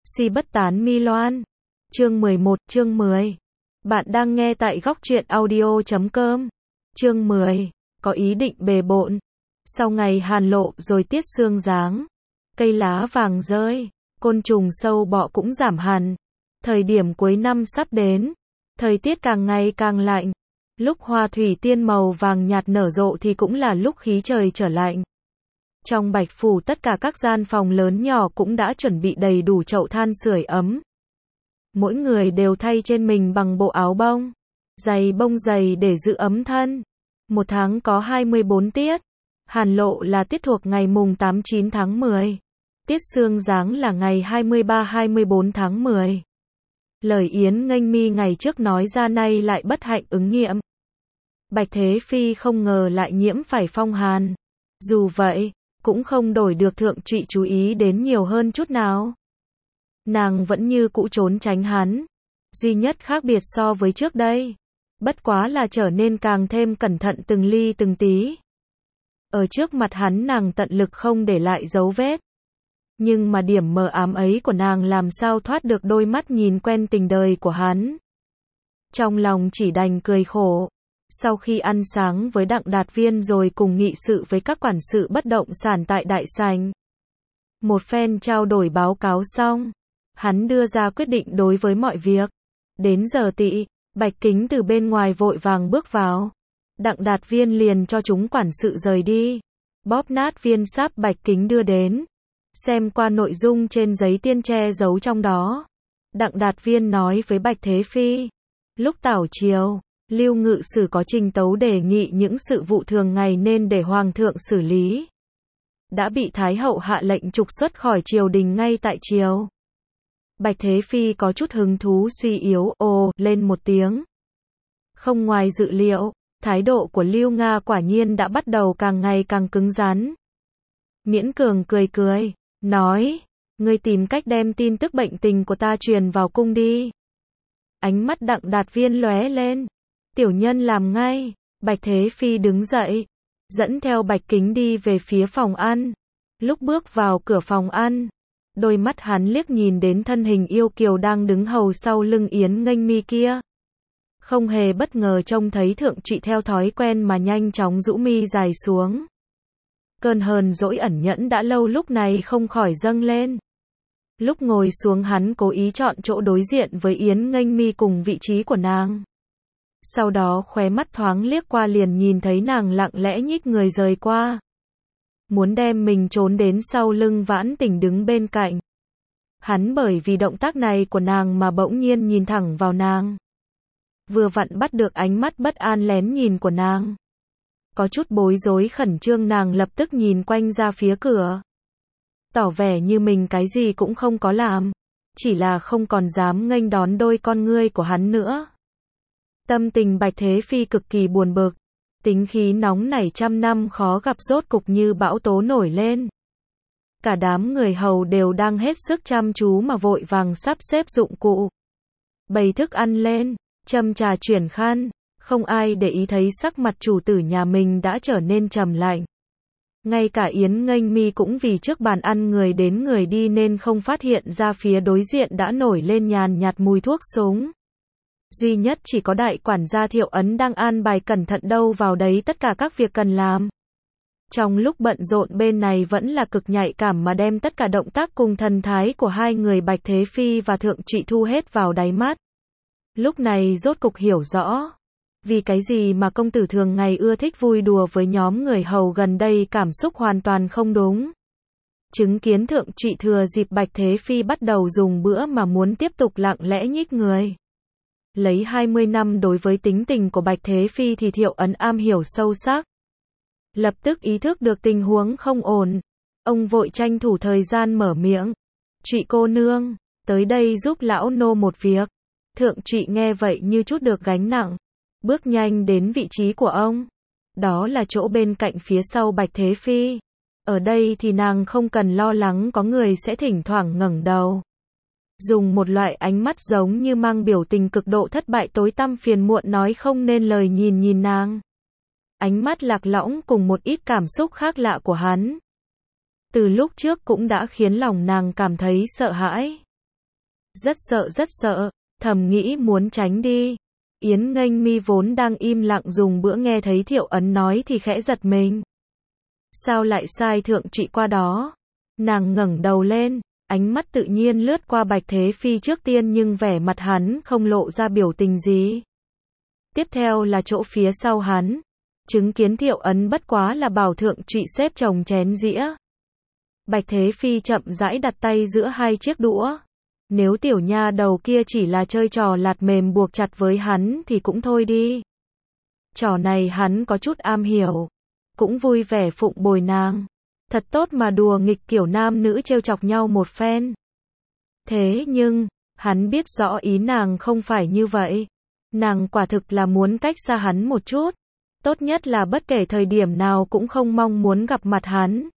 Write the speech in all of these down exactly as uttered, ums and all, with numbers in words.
Si bất tán mi loan. Chương mười một, chương mười. Bạn đang nghe tại góc truyện audio chấm com. Chương mười. Có ý định bề bộn. Sau ngày hàn lộ rồi tiết sương giáng, cây lá vàng rơi, côn trùng sâu bọ cũng giảm hẳn. Thời điểm cuối năm sắp đến, thời tiết càng ngày càng lạnh. Lúc hoa thủy tiên màu vàng nhạt nở rộ thì cũng là lúc khí trời trở lạnh. Trong Bạch Phủ tất cả các gian phòng lớn nhỏ cũng đã chuẩn bị đầy đủ chậu than sưởi ấm. Mỗi người đều thay trên mình bằng bộ áo bông, giày bông dày để giữ ấm thân. Một tháng có hai mươi bốn tiết. Hàn lộ là tiết thuộc ngày mùng tám chín tháng mười. Tiết sương giáng là ngày hai mươi ba hai mươi bốn tháng mười. Lời Yến Nghênh Mi ngày trước nói ra nay lại bất hạnh ứng nghiệm. Bạch Thế Phi không ngờ lại nhiễm phải phong hàn. Dù vậy, cũng không đổi được thượng trụy chú ý đến nhiều hơn chút nào. Nàng vẫn như cũ trốn tránh hắn. Duy nhất khác biệt so với trước đây, bất quá là trở nên càng thêm cẩn thận từng ly từng tí. Ở trước mặt hắn nàng tận lực không để lại dấu vết. Nhưng mà điểm mờ ám ấy của nàng làm sao thoát được đôi mắt nhìn quen tình đời của hắn. Trong lòng chỉ đành cười khổ. Sau khi ăn sáng với Đặng Đạt Viên rồi cùng nghị sự với các quản sự bất động sản tại Đại Sảnh, một phen trao đổi báo cáo xong, hắn đưa ra quyết định đối với mọi việc. Đến giờ tị, Bạch Kính từ bên ngoài vội vàng bước vào. Đặng Đạt Viên liền cho chúng quản sự rời đi. Bóp nát viên sáp Bạch Kính đưa đến. Xem qua nội dung trên giấy tiên che giấu trong đó. Đặng Đạt Viên nói với Bạch Thế Phi. Lúc tảo triều, Lưu Ngự Sử có trình tấu đề nghị những sự vụ thường ngày nên để Hoàng thượng xử lý. Đã bị Thái hậu hạ lệnh trục xuất khỏi triều đình ngay tại triều. Bạch Thế Phi có chút hứng thú suy yếu, ồ, lên một tiếng. Không ngoài dự liệu, thái độ của Lưu Nga quả nhiên đã bắt đầu càng ngày càng cứng rắn. Miễn Cường cười cười, nói, ngươi tìm cách đem tin tức bệnh tình của ta truyền vào cung đi. Ánh mắt Đặng Đạt Viên lóe lên. Tiểu nhân làm ngay. Bạch Thế Phi đứng dậy, dẫn theo Bạch Kính đi về phía phòng ăn. Lúc bước vào cửa phòng ăn, đôi mắt hắn liếc nhìn đến thân hình yêu kiều đang đứng hầu sau lưng Yến Nghênh Mi kia. Không hề bất ngờ trông thấy thượng trụy theo thói quen mà nhanh chóng rũ mi dài xuống. Cơn hờn dỗi ẩn nhẫn đã lâu lúc này không khỏi dâng lên. Lúc ngồi xuống hắn cố ý chọn chỗ đối diện với Yến Nghênh Mi cùng vị trí của nàng. Sau đó khóe mắt thoáng liếc qua liền nhìn thấy nàng lặng lẽ nhích người rời qua. Muốn đem mình trốn đến sau lưng Vãn Tình đứng bên cạnh. Hắn bởi vì động tác này của nàng mà bỗng nhiên nhìn thẳng vào nàng. Vừa vặn bắt được ánh mắt bất an lén nhìn của nàng. Có chút bối rối khẩn trương nàng lập tức nhìn quanh ra phía cửa. Tỏ vẻ như mình cái gì cũng không có làm. Chỉ là không còn dám nghênh đón đôi con ngươi của hắn nữa. Tâm tình Bạch Thế Phi cực kỳ buồn bực. Tính khí nóng nảy trăm năm khó gặp rốt cục như bão tố nổi lên. Cả đám người hầu đều đang hết sức chăm chú mà vội vàng sắp xếp dụng cụ. Bày thức ăn lên, châm trà chuyển khăn, không ai để ý thấy sắc mặt chủ tử nhà mình đã trở nên trầm lạnh. Ngay cả Yến Nghênh Mi cũng vì trước bàn ăn người đến người đi nên không phát hiện ra phía đối diện đã nổi lên nhàn nhạt mùi thuốc súng. Duy nhất chỉ có đại quản gia Thiệu Ấn đang an bài cẩn thận đâu vào đấy tất cả các việc cần làm. Trong lúc bận rộn bên này vẫn là cực nhạy cảm mà đem tất cả động tác cùng thần thái của hai người Bạch Thế Phi và Thượng Trụy thu hết vào đáy mắt. Lúc này rốt cục hiểu rõ. Vì cái gì mà công tử thường ngày ưa thích vui đùa với nhóm người hầu gần đây cảm xúc hoàn toàn không đúng. Chứng kiến Thượng Trụy thừa dịp Bạch Thế Phi bắt đầu dùng bữa mà muốn tiếp tục lặng lẽ nhích người. Lấy hai mươi năm đối với tính tình của Bạch Thế Phi thì Thiệu Ấn am hiểu sâu sắc. Lập tức ý thức được tình huống không ổn. Ông vội tranh thủ thời gian mở miệng. Trụy cô nương, tới đây giúp lão nô một việc. Thượng Trụy nghe vậy như chút được gánh nặng. Bước nhanh đến vị trí của ông. Đó là chỗ bên cạnh phía sau Bạch Thế Phi. Ở đây thì nàng không cần lo lắng có người sẽ thỉnh thoảng ngẩng đầu. Dùng một loại ánh mắt giống như mang biểu tình cực độ thất bại tối tăm phiền muộn nói không nên lời nhìn nhìn nàng. Ánh mắt lạc lõng cùng một ít cảm xúc khác lạ của hắn. Từ lúc trước cũng đã khiến lòng nàng cảm thấy sợ hãi. Rất sợ rất sợ, thầm nghĩ muốn tránh đi. Yến Nghênh Mi vốn đang im lặng dùng bữa nghe thấy Thiệu Ấn nói thì khẽ giật mình. Sao lại sai Thượng Trụy qua đó? Nàng ngẩng đầu lên, ánh mắt tự nhiên lướt qua Bạch Thế Phi trước tiên nhưng vẻ mặt hắn không lộ ra biểu tình gì. Tiếp theo là chỗ phía sau hắn. Chứng kiến Thiệu Ấn bất quá là bảo Thượng Trụy xếp chồng chén dĩa. Bạch Thế Phi chậm rãi đặt tay giữa hai chiếc đũa. Nếu tiểu nha đầu kia chỉ là chơi trò lạt mềm buộc chặt với hắn thì cũng thôi đi. Trò này hắn có chút am hiểu. Cũng vui vẻ phụng bồi nàng. Thật tốt mà đùa nghịch kiểu nam nữ trêu chọc nhau một phen. Thế nhưng, hắn biết rõ ý nàng không phải như vậy. Nàng quả thực là muốn cách xa hắn một chút. Tốt nhất là bất kể thời điểm nào cũng không mong muốn gặp mặt hắn.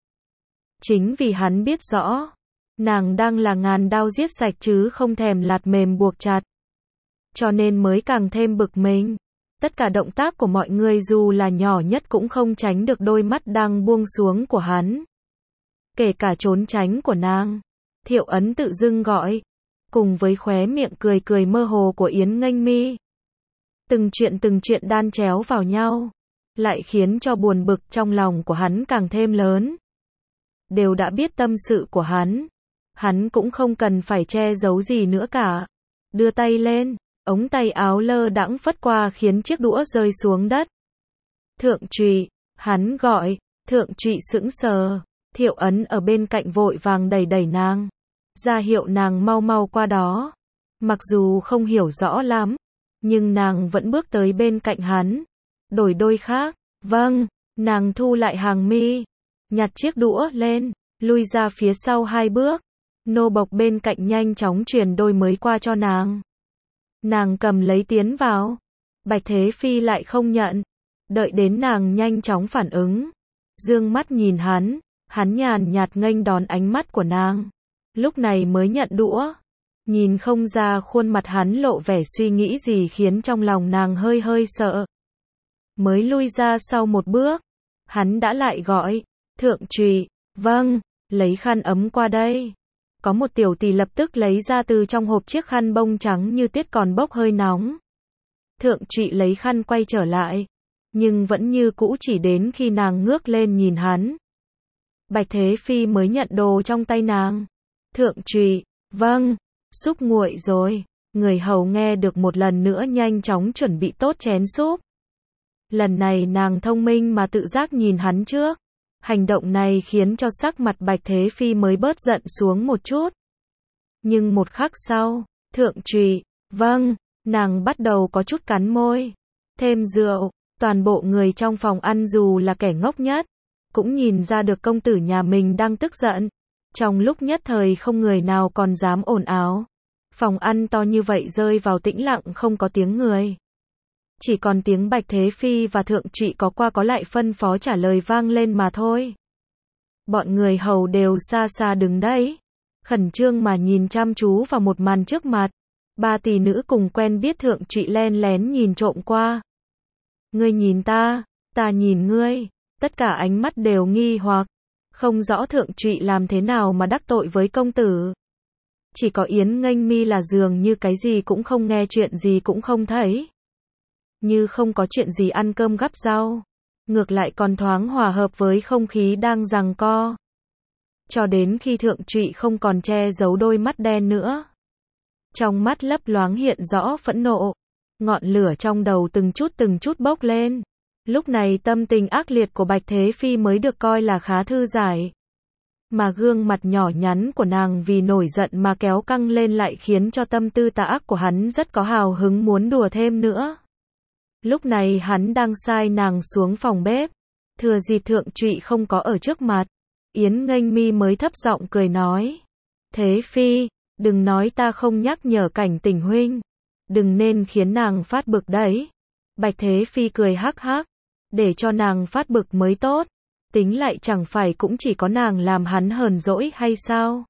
Chính vì hắn biết rõ, nàng đang là ngàn đao giết sạch chứ không thèm lạt mềm buộc chặt. Cho nên mới càng thêm bực mình. Tất cả động tác của mọi người dù là nhỏ nhất cũng không tránh được đôi mắt đang buông xuống của hắn. Kể cả trốn tránh của nàng. Thiệu Ấn tự dưng gọi. Cùng với khóe miệng cười cười mơ hồ của Yến Nghênh Mi. Từng chuyện từng chuyện đan chéo vào nhau. Lại khiến cho buồn bực trong lòng của hắn càng thêm lớn. Đều đã biết tâm sự của hắn. Hắn cũng không cần phải che giấu gì nữa cả. Đưa tay lên. Ống tay áo lơ đãng phất qua khiến chiếc đũa rơi xuống đất. Thượng Trụy, hắn gọi. Thượng Trụy sững sờ. Thiệu Ấn ở bên cạnh vội vàng đẩy đẩy nàng. Ra hiệu nàng mau mau qua đó. Mặc dù không hiểu rõ lắm. Nhưng nàng vẫn bước tới bên cạnh hắn. Đổi đôi khác. Vâng, nàng thu lại hàng mi. Nhặt chiếc đũa lên. Lui ra phía sau hai bước. Nô bộc bên cạnh nhanh chóng truyền đôi mới qua cho nàng. Nàng cầm lấy tiến vào. Bạch Thế Phi lại không nhận. Đợi đến nàng nhanh chóng phản ứng. Dương mắt nhìn hắn. Hắn nhàn nhạt nghênh đón ánh mắt của nàng. Lúc này mới nhận đũa. Nhìn không ra khuôn mặt hắn lộ vẻ suy nghĩ gì khiến trong lòng nàng hơi hơi sợ. Mới lui ra sau một bước. Hắn đã lại gọi. Thượng Trụy, vâng, lấy khăn ấm qua đây. Có một tiểu tỷ lập tức lấy ra từ trong hộp chiếc khăn bông trắng như tiết còn bốc hơi nóng. Thượng Trụy lấy khăn quay trở lại. Nhưng vẫn như cũ chỉ đến khi nàng ngước lên nhìn hắn. Bạch Thế Phi mới nhận đồ trong tay nàng. Thượng Trụy, vâng, súp nguội rồi. Người hầu nghe được một lần nữa nhanh chóng chuẩn bị tốt chén súp. Lần này nàng thông minh mà tự giác nhìn hắn trước. Hành động này khiến cho sắc mặt Bạch Thế Phi mới bớt giận xuống một chút. Nhưng một khắc sau, Thượng Trụy, vâng, nàng bắt đầu có chút cắn môi. Thêm rượu, toàn bộ người trong phòng ăn dù là kẻ ngốc nhất, cũng nhìn ra được công tử nhà mình đang tức giận. Trong lúc nhất thời không người nào còn dám ồn ào. Phòng ăn to như vậy rơi vào tĩnh lặng không có tiếng người. Chỉ còn tiếng Bạch Thế Phi và Thượng Trụy có qua có lại phân phó trả lời vang lên mà thôi. Bọn người hầu đều xa xa đứng đấy. Khẩn trương mà nhìn chăm chú vào một màn trước mặt. Ba tỷ nữ cùng quen biết Thượng Trụy len lén nhìn trộm qua. Ngươi nhìn ta, ta nhìn ngươi. Tất cả ánh mắt đều nghi hoặc. Không rõ Thượng Trụy làm thế nào mà đắc tội với công tử. Chỉ có Yến Nghênh Mi là dường như cái gì cũng không nghe, chuyện gì cũng không thấy. Như không có chuyện gì ăn cơm gắp rau. Ngược lại còn thoáng hòa hợp với không khí đang giằng co. Cho đến khi Thượng Trụy không còn che giấu đôi mắt đen nữa. Trong mắt lấp loáng hiện rõ phẫn nộ. Ngọn lửa trong đầu từng chút từng chút bốc lên. Lúc này tâm tình ác liệt của Bạch Thế Phi mới được coi là khá thư giải. Mà gương mặt nhỏ nhắn của nàng vì nổi giận mà kéo căng lên lại khiến cho tâm tư tà ác của hắn rất có hào hứng muốn đùa thêm nữa. Lúc này hắn đang sai nàng xuống phòng bếp. Thừa dịp Thượng Trụy không có ở trước mặt. Yến Nghênh Mi mới thấp giọng cười nói. Thế Phi, đừng nói ta không nhắc nhở cảnh tình huynh. Đừng nên khiến nàng phát bực đấy. Bạch Thế Phi cười hắc hắc. Để cho nàng phát bực mới tốt. Tính lại chẳng phải cũng chỉ có nàng làm hắn hờn dỗi hay sao?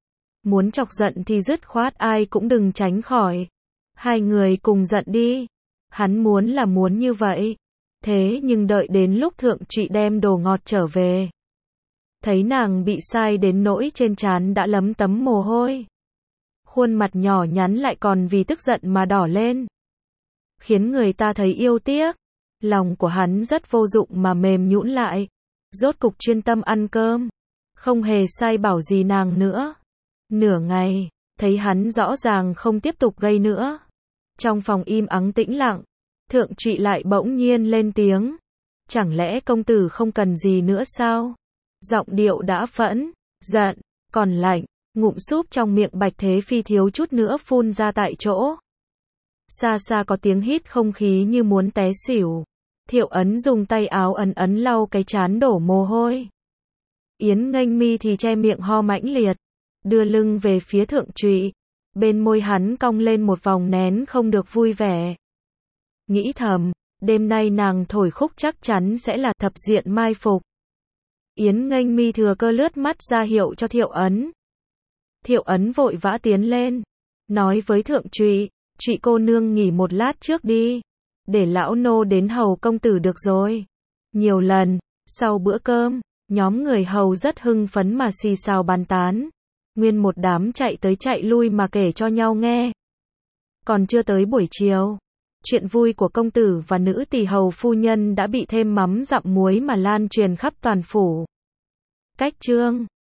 Muốn chọc giận thì dứt khoát ai cũng đừng tránh khỏi. Hai người cùng giận đi. Hắn muốn là muốn như vậy. Thế nhưng đợi đến lúc Thượng Trụy đem đồ ngọt trở về. Thấy nàng bị sai đến nỗi trên trán đã lấm tấm mồ hôi. Khuôn mặt nhỏ nhắn lại còn vì tức giận mà đỏ lên. Khiến người ta thấy yêu tiếc. Lòng của hắn rất vô dụng mà mềm nhũn lại. Rốt cục chuyên tâm ăn cơm. Không hề sai bảo gì nàng nữa. Nửa ngày, thấy hắn rõ ràng không tiếp tục gây nữa. Trong phòng im ắng tĩnh lặng, Thượng Trụy lại bỗng nhiên lên tiếng. Chẳng lẽ công tử không cần gì nữa sao? Giọng điệu đã phẫn, giận, còn lạnh, ngụm súp trong miệng Bạch Thế Phi thiếu chút nữa phun ra tại chỗ. Xa xa có tiếng hít không khí như muốn té xỉu. Thiệu Ấn dùng tay áo ấn ấn lau cái trán đổ mồ hôi. Yến Nghênh Mi thì che miệng ho mãnh liệt, đưa lưng về phía Thượng Trụy, bên môi hắn cong lên một vòng nén không được vui vẻ. Nghĩ thầm, đêm nay nàng thổi khúc chắc chắn sẽ là thập diện mai phục. Yến Nghênh Mi thừa cơ lướt mắt ra hiệu cho Thiệu Ấn. Thiệu Ấn vội vã tiến lên, nói với Thượng Trụy, Trụy cô nương nghỉ một lát trước đi, để lão nô đến hầu công tử được rồi. Nhiều lần, sau bữa cơm, nhóm người hầu rất hưng phấn mà xì xào bàn tán. Nguyên một đám chạy tới chạy lui mà kể cho nhau nghe. Còn chưa tới buổi chiều, chuyện vui của công tử và nữ tỳ hầu phu nhân đã bị thêm mắm dặm muối mà lan truyền khắp toàn phủ. Cách chương